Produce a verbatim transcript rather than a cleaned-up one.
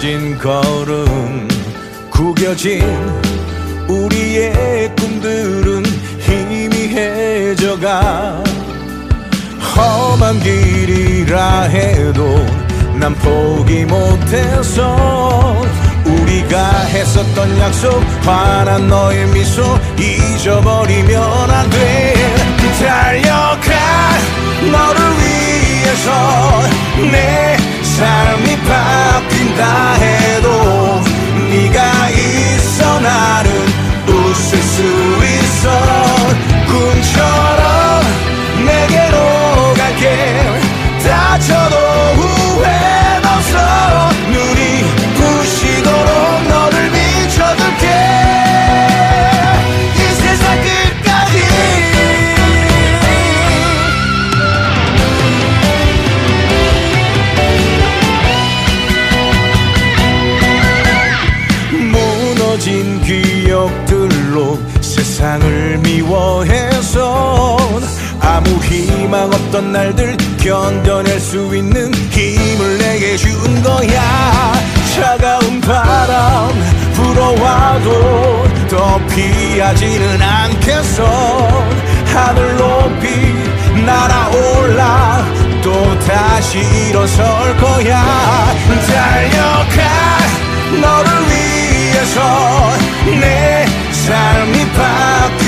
무너진 걸음 구겨진 우리의 꿈들은 희미해져가 험한 길이라 해도 난 포기 못해서 우리가 했었던 약속 환한 너의 미소 잊어버리면 안 돼 달려가 너를 위해서 내 삶이 바뀐다 해도 네가 있어 나는 웃을 수 있어 꿈처럼 내게로 갈게 다쳐도 후회는 없어 눈이 부시도록 너를 비춰줄게 이 세상 끝까지 무너진 기억들로 세상을 미워해서 아무 희망 없던 날들 견뎌낼 수 있는 힘을 내게 준 거야 차가운 바람 불어와도 더 피하지는 않겠어 하늘 높이 날아올라 또 다시 일어설 거야 달려가 너를 위해서 내 삶이 바뀌